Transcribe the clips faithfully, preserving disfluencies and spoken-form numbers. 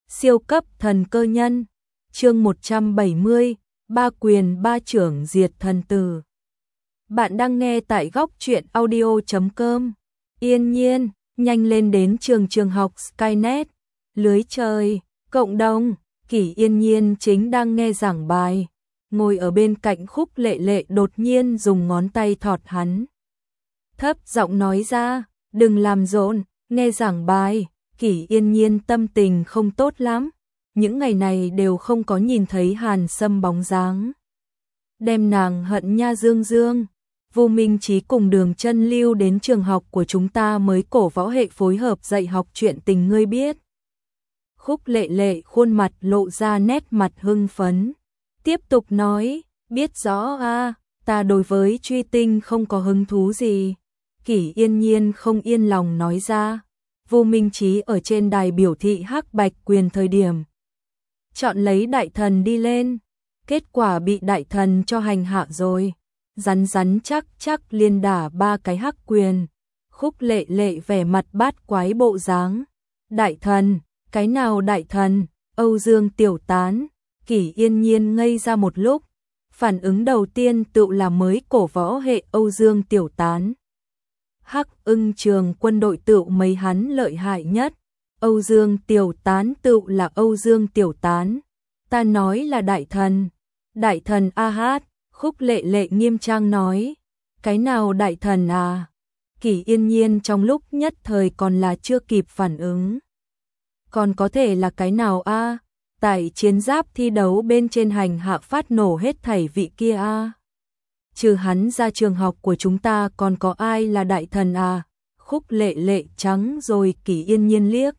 Siêu cấp thần cơ nhân, chương một trăm bảy mươi, ba quyền ba trưởng diệt thần tử. Bạn đang nghe tại góc truyện audio chấm com. Yên nhiên, nhanh lên đến trường trường học Skynet. Lưới trời, cộng đồng, Kỷ Yên Nhiên chính đang nghe giảng bài. Ngồi ở bên cạnh Khúc Lệ Lệ đột nhiên dùng ngón tay thọt hắn. Thấp giọng nói ra, đừng làm rộn, nghe giảng bài. Kỷ Yên Nhiên tâm tình không tốt lắm, những ngày này đều không có nhìn thấy Hàn Sâm bóng dáng. Đem nàng hận nha dương dương. Vô Minh Chí cùng Đường Chân Lưu đến trường học của chúng ta mới cổ võ hệ phối hợp dạy học chuyện tình ngươi biết. Khúc Lệ Lệ khuôn mặt lộ ra nét mặt hưng phấn, tiếp tục nói, biết rõ a, ta đối với truy tinh không có hứng thú gì. Kỷ Yên Nhiên không yên lòng nói ra. Vô Minh Chí ở trên đài biểu thị hắc bạch quyền thời điểm chọn lấy đại thần đi lên, kết quả bị đại thần cho hành hạ rồi, rắn rắn chắc chắc liên đả ba cái hắc quyền. Khúc Lệ Lệ vẻ mặt bát quái bộ dáng. Đại thần, cái nào đại thần? Âu Dương Tiểu Tán. Kỷ Yên Nhiên ngây ra một lúc, phản ứng đầu tiên tự là mới cổ võ hệ Âu Dương Tiểu Tán. Hắc Ưng Trường quân đội tự mấy hắn lợi hại nhất, Âu Dương Tiểu Tán tự là Âu Dương Tiểu Tán. Ta nói là đại thần. Đại thần a hát, Khúc Lệ Lệ nghiêm trang nói. Cái nào đại thần à? Kỷ Yên Nhiên trong lúc nhất thời còn là chưa kịp phản ứng. Còn có thể là cái nào a? À? Tại chiến giáp thi đấu bên trên hành hạ phát nổ hết thảy vị kia a. À? Trừ hắn ra trường học của chúng ta còn có ai là đại thần à? Khúc Lệ Lệ trắng rồi Kỷ Yên Nhiên liếc.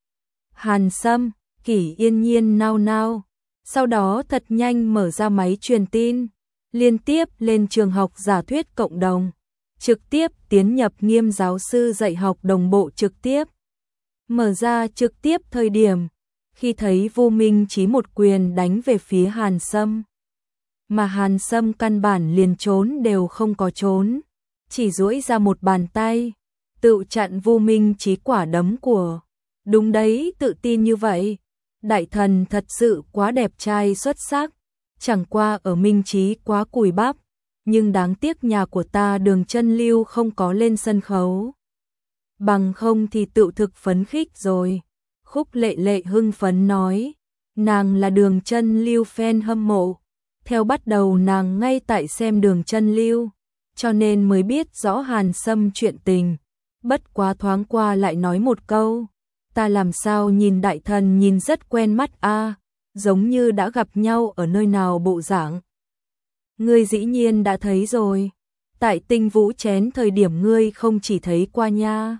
Hàn Sâm, Kỷ Yên Nhiên nao nao, sau đó thật nhanh mở ra máy truyền tin, liên tiếp lên trường học giả thuyết cộng đồng, trực tiếp tiến nhập Nghiêm giáo sư dạy học đồng bộ trực tiếp. Mở ra trực tiếp thời điểm, khi thấy Vô Minh Chí một quyền đánh về phía Hàn Sâm. Mà Hàn Sâm căn bản liền trốn đều không có trốn, chỉ duỗi ra một bàn tay, tự chặn Vô Minh Chí quả đấm của. Đúng đấy, tự tin như vậy. Đại thần thật sự quá đẹp trai xuất sắc, chẳng qua ở Minh Chí quá cùi bắp, nhưng đáng tiếc nhà của ta Đường Chân Lưu không có lên sân khấu. Bằng không thì tự thực phấn khích rồi. Khúc Lệ Lệ hưng phấn nói, nàng là Đường Chân Lưu fan hâm mộ. Theo bắt đầu nàng ngay tại xem Đường Chân Lưu, cho nên mới biết rõ Hàn Sâm chuyện tình. Bất quá thoáng qua lại nói một câu, ta làm sao nhìn đại thần nhìn rất quen mắt a, à, giống như đã gặp nhau ở nơi nào bộ dạng. Ngươi dĩ nhiên đã thấy rồi, tại Tinh Vũ chén thời điểm ngươi không chỉ thấy qua nha.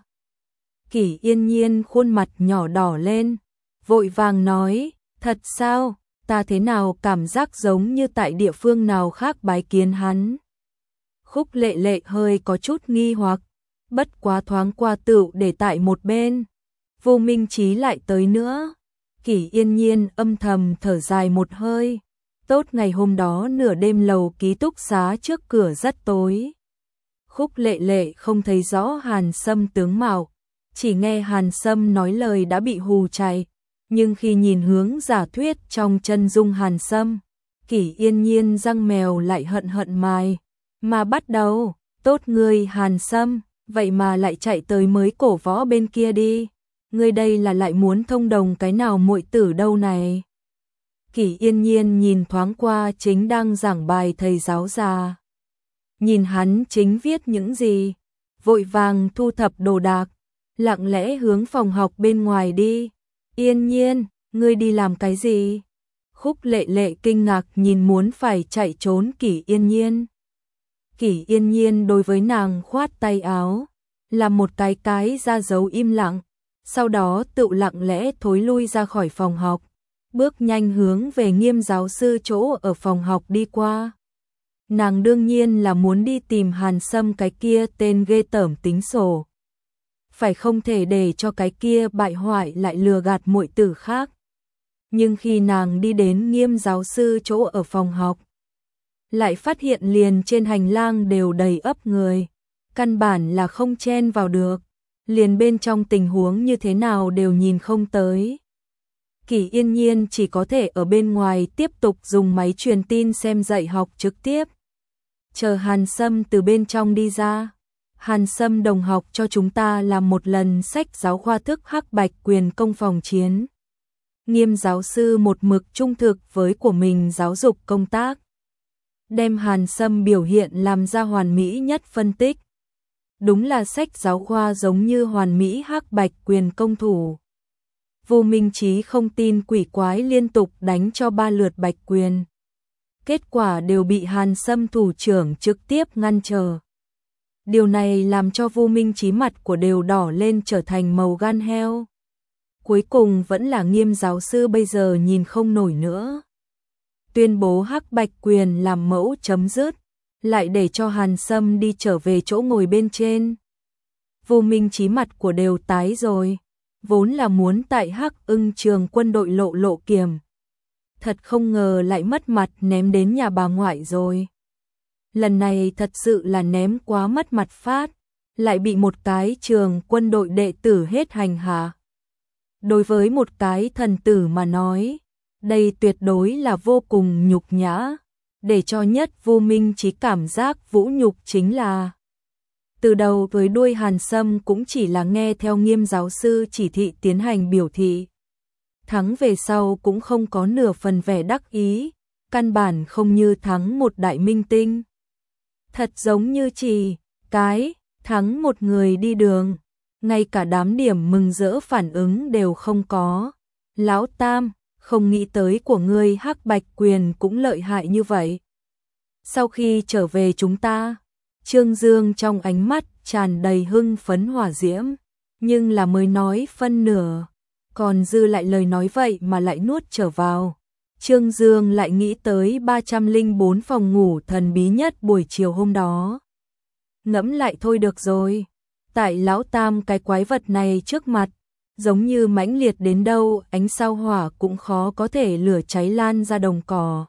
Kỷ Yên Nhiên khuôn mặt nhỏ đỏ lên, vội vàng nói, thật sao? Ta thế nào cảm giác giống như tại địa phương nào khác bái kiến hắn. Khúc Lệ Lệ hơi có chút nghi hoặc, bất quá thoáng qua tựu để tại một bên. Vô Minh Chí lại tới nữa. Kỷ Yên Nhiên âm thầm thở dài một hơi. Tốt ngày hôm đó nửa đêm lầu ký túc xá trước cửa rất tối. Khúc Lệ Lệ không thấy rõ Hàn Sâm tướng mạo, chỉ nghe Hàn Sâm nói lời đã bị hù chạy. Nhưng khi nhìn hướng giả thuyết trong chân dung Hàn Sâm, Kỷ Yên Nhiên răng mèo lại hận hận mài. Mà bắt đầu, tốt ngươi Hàn Sâm, vậy mà lại chạy tới mới cổ võ bên kia đi. Ngươi đây là lại muốn thông đồng cái nào muội tử đâu này. Kỷ Yên Nhiên nhìn thoáng qua chính đang giảng bài thầy giáo già. Nhìn hắn chính viết những gì, vội vàng thu thập đồ đạc, lặng lẽ hướng phòng học bên ngoài đi. Yên Nhiên, ngươi đi làm cái gì? Khúc Lệ Lệ kinh ngạc nhìn muốn phải chạy trốn Kỷ Yên Nhiên. Kỷ Yên Nhiên đối với nàng khoát tay áo, làm một cái cái ra dấu im lặng, sau đó tự lặng lẽ thối lui ra khỏi phòng học, bước nhanh hướng về Nghiêm giáo sư chỗ ở phòng học đi qua. Nàng đương nhiên là muốn đi tìm Hàn Sâm cái kia tên ghê tởm tính sổ. Phải không thể để cho cái kia bại hoại lại lừa gạt muội tử khác. Nhưng khi nàng đi đến Nghiêm giáo sư chỗ ở phòng học, lại phát hiện liền trên hành lang đều đầy ắp người, căn bản là không chen vào được, liền bên trong tình huống như thế nào đều nhìn không tới. Kỷ Yên Nhiên chỉ có thể ở bên ngoài tiếp tục dùng máy truyền tin xem dạy học trực tiếp. Chờ Hàn Sâm từ bên trong đi ra. Hàn Sâm đồng học cho chúng ta làm một lần sách giáo khoa thức Hắc Bạch Quyền công phòng chiến. Nghiêm giáo sư một mực trung thực với của mình giáo dục công tác. Đem Hàn Sâm biểu hiện làm ra hoàn mỹ nhất phân tích. Đúng là sách giáo khoa giống như hoàn mỹ Hắc Bạch Quyền công thủ. Vu Minh Chí không tin quỷ quái liên tục đánh cho ba lượt bạch quyền. Kết quả đều bị Hàn Sâm thủ trưởng trực tiếp ngăn trở. Điều này làm cho Vu Minh Chí mặt của đều đỏ lên trở thành màu gan heo. Cuối cùng vẫn là Nghiêm giáo sư bây giờ nhìn không nổi nữa. Tuyên bố Hắc Bạch Quyền làm mẫu chấm dứt, lại để cho Hàn Sâm đi trở về chỗ ngồi bên trên. Vu Minh Chí mặt của đều tái rồi, vốn là muốn tại Hắc Ưng trường quân đội lộ lộ kiềm. Thật không ngờ lại mất mặt ném đến nhà bà ngoại rồi. Lần này thật sự là ném quá mất mặt phát, lại bị một cái trường quân đội đệ tử hết hành hạ. Đối với một cái thần tử mà nói, đây tuyệt đối là vô cùng nhục nhã, để cho nhất Vu Minh Chí cảm giác vũ nhục chính là từ đầu tới đuôi Hàn Sâm cũng chỉ là nghe theo Nghiêm giáo sư chỉ thị tiến hành biểu thị. Thắng về sau cũng không có nửa phần vẻ đắc ý, căn bản không như thắng một đại minh tinh. Thật giống như chỉ cái thắng một người đi đường, ngay cả đám điểm mừng rỡ phản ứng đều không có. Lão Tam, không nghĩ tới của ngươi Hắc Bạch Quyền cũng lợi hại như vậy. Sau khi trở về chúng ta, Trương Dương trong ánh mắt tràn đầy hưng phấn hỏa diễm, nhưng là mới nói phân nửa, còn dư lại lời nói vậy mà lại nuốt trở vào. Trương Dương lại nghĩ tới ba trăm lẻ bốn phòng ngủ thần bí nhất buổi chiều hôm đó. Ngẫm lại thôi được rồi, tại Lão Tam cái quái vật này trước mặt, giống như mãnh liệt đến đâu ánh sao hỏa cũng khó có thể lửa cháy lan ra đồng cỏ.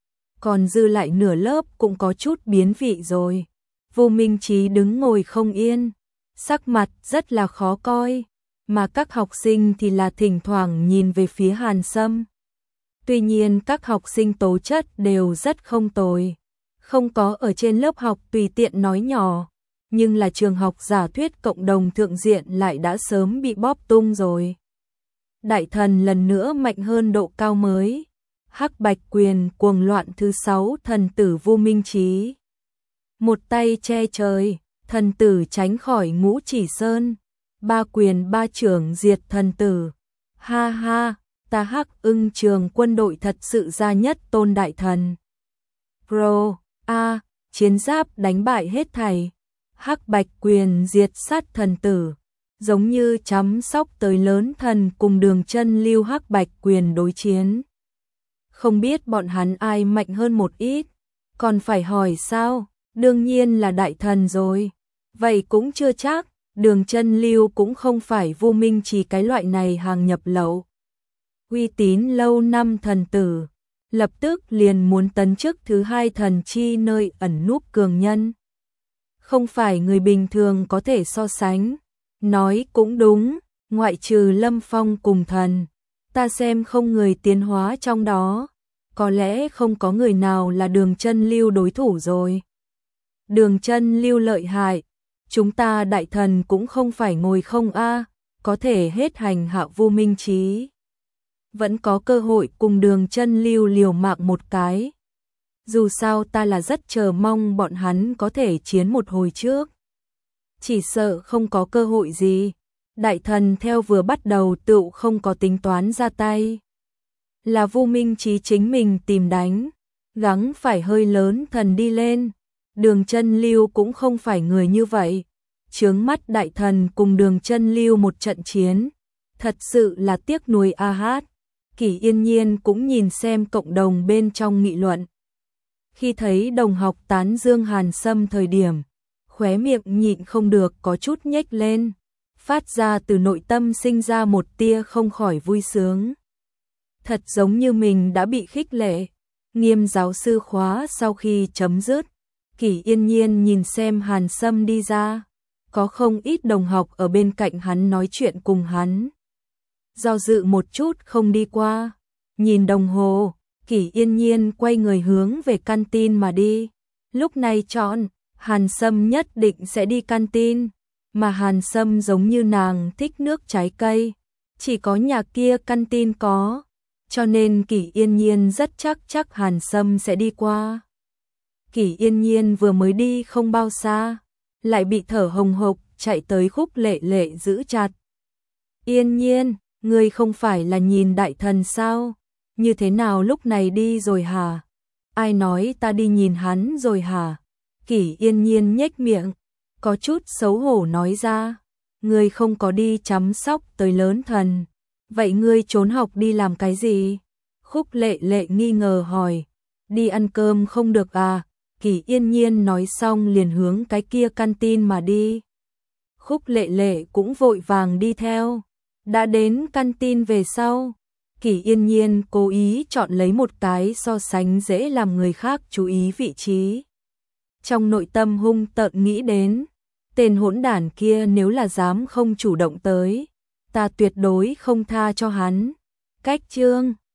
Còn dư lại nửa lớp cũng có chút biến vị rồi. Vu Minh Chí đứng ngồi không yên, sắc mặt rất là khó coi, mà các học sinh thì là thỉnh thoảng nhìn về phía Hàn Sâm. Tuy nhiên các học sinh tố chất đều rất không tồi, không có ở trên lớp học tùy tiện nói nhỏ, nhưng là trường học giả thuyết cộng đồng thượng diện lại đã sớm bị bóp tung rồi. Đại thần lần nữa mạnh hơn độ cao mới. Hắc Bạch Quyền cuồng loạn thứ sáu thần tử Vu Minh Chí. Một tay che trời, thần tử tránh khỏi Ngũ Chỉ Sơn. Ba quyền ba trưởng diệt thần tử. Ha ha, ta Hắc Ưng trường quân đội thật sự ra nhất tôn đại thần. Pro, a, chiến giáp đánh bại hết thảy. Hắc Bạch Quyền diệt sát thần tử. Giống như chăm sóc tới lớn thần cùng Đường Chân Lưu Hắc Bạch Quyền đối chiến. Không biết bọn hắn ai mạnh hơn một ít, còn phải hỏi sao? Đương nhiên là đại thần rồi. Vậy cũng chưa chắc, Đường Chân Lưu cũng không phải Vu Minh Chí cái loại này hàng nhập lậu. Uy tín lâu năm thần tử, lập tức liền muốn tấn chức thứ hai thần chi nơi ẩn núp cường nhân. Không phải người bình thường có thể so sánh. Nói cũng đúng, ngoại trừ Lâm Phong cùng thần, ta xem không người tiến hóa trong đó, có lẽ không có người nào là Đường Chân Lưu đối thủ rồi. Đường Chân Lưu lợi hại, chúng ta đại thần cũng không phải ngồi không a, có thể hết hành hạ Vu Minh Chí. Vẫn có cơ hội cùng Đường Chân Lưu liều mạng một cái. Dù sao ta là rất chờ mong bọn hắn có thể chiến một hồi trước. Chỉ sợ không có cơ hội gì. Đại thần theo vừa bắt đầu tựu không có tính toán ra tay. Là Vu Minh Chí chính mình tìm đánh, gắng phải hơi lớn thần đi lên. Đường Chân Lưu cũng không phải người như vậy. Chướng mắt đại thần cùng Đường Chân Lưu một trận chiến, thật sự là tiếc nuối a hát. Kỷ Yên Nhiên cũng nhìn xem cộng đồng bên trong nghị luận. Khi thấy đồng học tán dương Hàn Sâm thời điểm, khóe miệng nhịn không được có chút nhếch lên, phát ra từ nội tâm sinh ra một tia không khỏi vui sướng. Thật giống như mình đã bị khích lệ. Nghiêm giáo sư khóa sau khi chấm dứt, Kỷ Yên Nhiên nhìn xem Hàn Sâm đi ra, có không ít đồng học ở bên cạnh hắn nói chuyện cùng hắn. do dự một chút không đi qua. Nhìn đồng hồ, Kỷ Yên Nhiên quay người hướng về canteen mà đi. Lúc này chọn, Hàn Sâm nhất định sẽ đi canteen, mà Hàn Sâm giống như nàng thích nước trái cây, chỉ có nhà kia canteen có, cho nên Kỷ Yên Nhiên rất chắc chắc Hàn Sâm sẽ đi qua. Kỷ Yên Nhiên vừa mới đi không bao xa, lại bị thở hồng hộc chạy tới Khúc Lệ Lệ giữ chặt. Yên Nhiên, ngươi không phải là nhìn đại thần sao? Như thế nào lúc này đi rồi hả? Ai nói ta đi nhìn hắn rồi hả? Kỷ Yên Nhiên nhếch miệng, có chút xấu hổ nói ra. Ngươi không có đi chăm sóc tới lớn thần. Vậy ngươi trốn học đi làm cái gì? Khúc Lệ Lệ nghi ngờ hỏi. Đi ăn cơm không được à? Kỷ Yên Nhiên nói xong liền hướng cái kia canteen mà đi. Khúc Lệ Lệ cũng vội vàng đi theo. Đã đến canteen về sau, Kỷ Yên Nhiên cố ý chọn lấy một cái so sánh dễ làm người khác chú ý vị trí. Trong nội tâm hung tợn nghĩ đến, tên hỗn đản kia nếu là dám không chủ động tới, ta tuyệt đối không tha cho hắn. Cách chương